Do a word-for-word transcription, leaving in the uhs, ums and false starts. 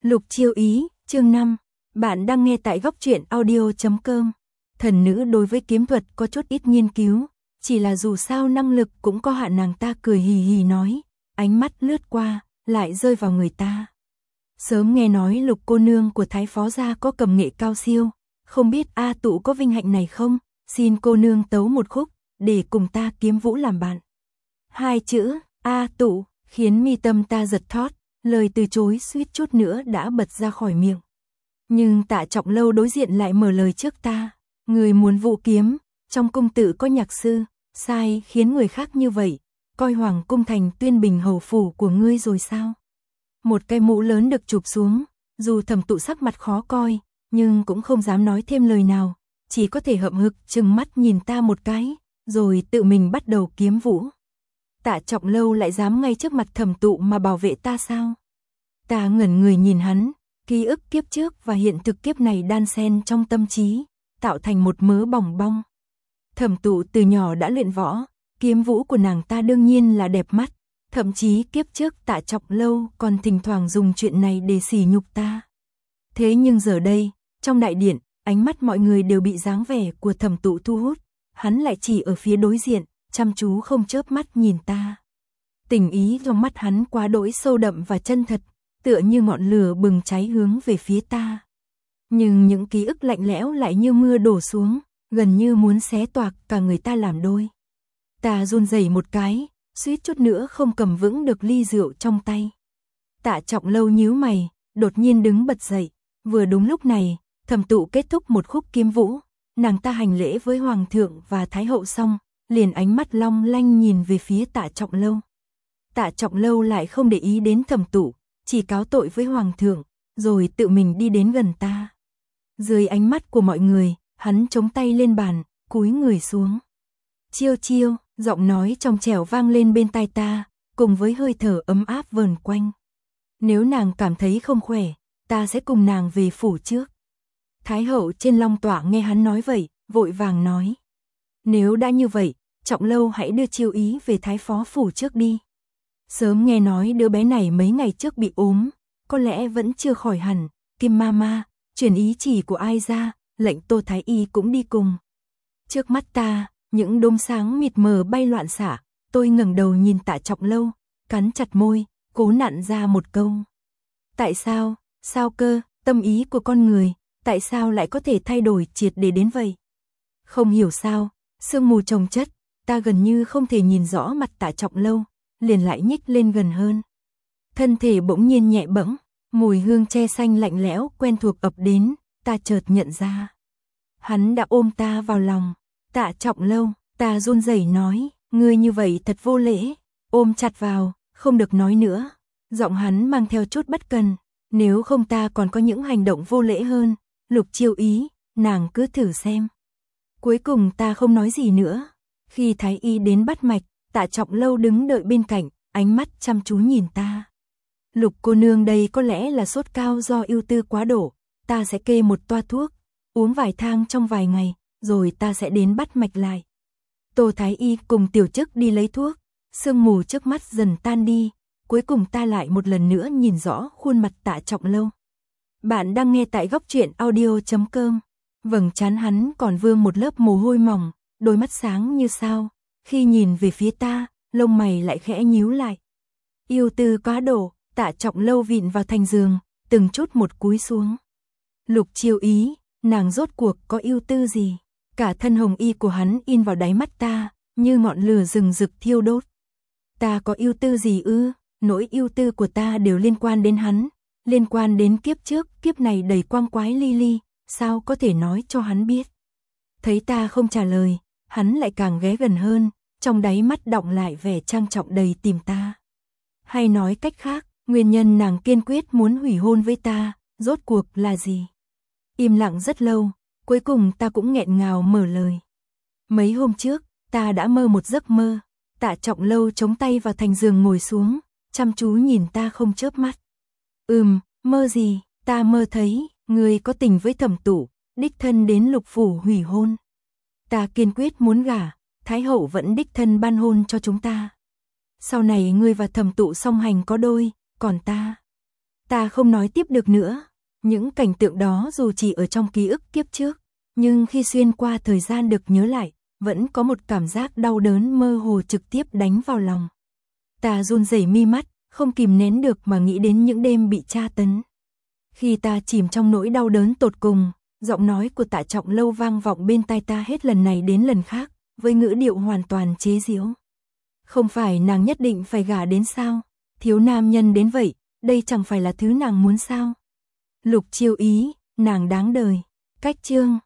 Lục Chiêu Ý, chương năm. Bạn đang nghe tại góc truyện audio chấm com. Thần nữ đối với kiếm thuật có chút ít nghiên cứu, chỉ là dù sao năng lực cũng có hạn, nàng ta cười hì hì nói, ánh mắt lướt qua, lại rơi vào người ta. Sớm nghe nói Lục cô nương của Thái phó gia có cầm nghệ cao siêu, không biết A Tụ có vinh hạnh này không, xin cô nương tấu một khúc, để cùng ta kiếm vũ làm bạn. Hai chữ, A Tụ, khiến mi tâm ta giật thót, lời từ chối suýt chút nữa đã bật ra khỏi miệng. Nhưng Tạ Trọng Lâu đối diện lại mở lời trước ta, người muốn vũ kiếm, trong cung tự có nhạc sư, sai khiến người khác như vậy, coi Hoàng cung thành Tuyên Bình hầu phủ của ngươi rồi sao? Một cái mũ lớn được chụp xuống, dù Thẩm Tụ sắc mặt khó coi, nhưng cũng không dám nói thêm lời nào, chỉ có thể hậm hực trừng mắt nhìn ta một cái, rồi tự mình bắt đầu kiếm vũ. Tạ Trọng Lâu lại dám ngay trước mặt Thẩm Tụ mà bảo vệ ta sao? Ta ngẩn người nhìn hắn, ký ức kiếp trước và hiện thực kiếp này đan xen trong tâm trí, tạo thành một mớ bòng bong. Thẩm Tụ từ nhỏ đã luyện võ, kiếm vũ của nàng ta đương nhiên là đẹp mắt, thậm chí kiếp trước Tạ Trọng Lâu còn thỉnh thoảng dùng chuyện này để sỉ nhục ta. Thế nhưng giờ đây, trong đại điện, ánh mắt mọi người đều bị dáng vẻ của Thẩm Tụ thu hút, hắn lại chỉ ở phía đối diện, chăm chú không chớp mắt nhìn ta. Tình ý trong mắt hắn quá đỗi sâu đậm và chân thật, tựa như ngọn lửa bừng cháy hướng về phía ta. Nhưng những ký ức lạnh lẽo lại như mưa đổ xuống, gần như muốn xé toạc cả người ta làm đôi. Ta run rẩy một cái, suýt chút nữa không cầm vững được ly rượu trong tay. Tạ Trọng Lâu nhíu mày, đột nhiên đứng bật dậy. Vừa đúng lúc này, Thẩm Tụ kết thúc một khúc kiếm vũ, nàng ta hành lễ với Hoàng thượng và Thái hậu xong, liền ánh mắt long lanh nhìn về phía Tạ Trọng Lâu. Tạ Trọng Lâu lại không để ý đến Thẩm Tụ, chỉ cáo tội với Hoàng thượng, rồi tự mình đi đến gần ta. Dưới ánh mắt của mọi người, hắn chống tay lên bàn, cúi người xuống. Chiêu chiêu, giọng nói trong trẻo vang lên bên tai ta, cùng với hơi thở ấm áp vờn quanh. Nếu nàng cảm thấy không khỏe, ta sẽ cùng nàng về phủ trước. Thái hậu trên long tọa nghe hắn nói vậy, vội vàng nói. Nếu đã như vậy, Trọng Lâu hãy đưa Chiêu Ý về Thái phó phủ trước đi. Sớm nghe nói đứa bé này mấy ngày trước bị ốm, có lẽ vẫn chưa khỏi hẳn. Kim ma ma, truyền ý chỉ của ai ra, lệnh Tô Thái y cũng đi cùng. Trước mắt ta, những đốm sáng mịt mờ bay loạn xạ, tôi ngẩng đầu nhìn Tạ Trọng Lâu, cắn chặt môi, cố nặn ra một câu. Tại sao, sao cơ, tâm ý của con người, tại sao lại có thể thay đổi triệt để đến vậy? Không hiểu sao, sương mù chồng chất, ta gần như không thể nhìn rõ mặt Tạ Trọng Lâu, liền lại nhích lên gần hơn. Thân thể bỗng nhiên nhẹ bẫng, mùi hương tre xanh lạnh lẽo quen thuộc ập đến, ta chợt nhận ra. Hắn đã ôm ta vào lòng. Tạ Trọng Lâu, ta run rẩy nói, ngươi như vậy thật vô lễ, ôm chặt vào, không được nói nữa. Giọng hắn mang theo chút bất cần, nếu không ta còn có những hành động vô lễ hơn. Lục Chiêu Ý, nàng cứ thử xem. Cuối cùng ta không nói gì nữa. Khi Thái y đến bắt mạch, Tạ Trọng Lâu đứng đợi bên cạnh, ánh mắt chăm chú nhìn ta. Lục cô nương đây có lẽ là sốt cao do ưu tư quá độ, ta sẽ kê một toa thuốc, uống vài thang trong vài ngày, rồi ta sẽ đến bắt mạch lại. Tô Thái y cùng tiểu chức đi lấy thuốc, sương mù trước mắt dần tan đi, cuối cùng ta lại một lần nữa nhìn rõ khuôn mặt Tạ Trọng Lâu. Bạn đang nghe tại góc truyện audio chấm com. Vầng trán hắn còn vương một lớp mồ hôi mỏng, đôi mắt sáng như sao, khi nhìn về phía ta, lông mày lại khẽ nhíu lại. Yêu tư quá độ, Tạ Trọng Lâu vịn vào thành giường, từng chút một cúi xuống. Lục Chiêu Ý, nàng rốt cuộc có ưu tư gì? Cả thân hồng y của hắn in vào đáy mắt ta, như ngọn lửa rừng rực thiêu đốt. Ta có ưu tư gì ư? Nỗi ưu tư của ta đều liên quan đến hắn, liên quan đến kiếp trước, kiếp này đầy quang quái li li, sao có thể nói cho hắn biết? Thấy ta không trả lời, hắn lại càng ghé gần hơn, trong đáy mắt đọng lại vẻ trang trọng đầy tìm ta. Hay nói cách khác, nguyên nhân nàng kiên quyết muốn hủy hôn với ta, rốt cuộc là gì? Im lặng rất lâu, cuối cùng ta cũng nghẹn ngào mở lời. Mấy hôm trước, ta đã mơ một giấc mơ. Tạ Trọng Lâu chống tay vào thành giường ngồi xuống, chăm chú nhìn ta không chớp mắt. Ừm, mơ gì? Ta mơ thấy, người có tình với Thẩm Tụ, đích thân đến Lục phủ hủy hôn. Ta kiên quyết muốn gả, Thái hậu vẫn đích thân ban hôn cho chúng ta. Sau này ngươi và Thẩm Tụ song hành có đôi, còn ta, Ta không nói tiếp được nữa. Những cảnh tượng đó dù chỉ ở trong ký ức kiếp trước, nhưng khi xuyên qua thời gian được nhớ lại, vẫn có một cảm giác đau đớn mơ hồ trực tiếp đánh vào lòng. Ta run rẩy mi mắt, không kìm nén được mà nghĩ đến những đêm bị tra tấn. Khi ta chìm trong nỗi đau đớn tột cùng, giọng nói của Tạ Trọng Lâu vang vọng bên tai ta hết lần này đến lần khác, với ngữ điệu hoàn toàn chế giễu. Không phải nàng nhất định phải gả đến sao? Thiếu nam nhân đến vậy, đây chẳng phải là thứ nàng muốn sao? Lục Chiêu Ý, nàng đáng đời. Cách chương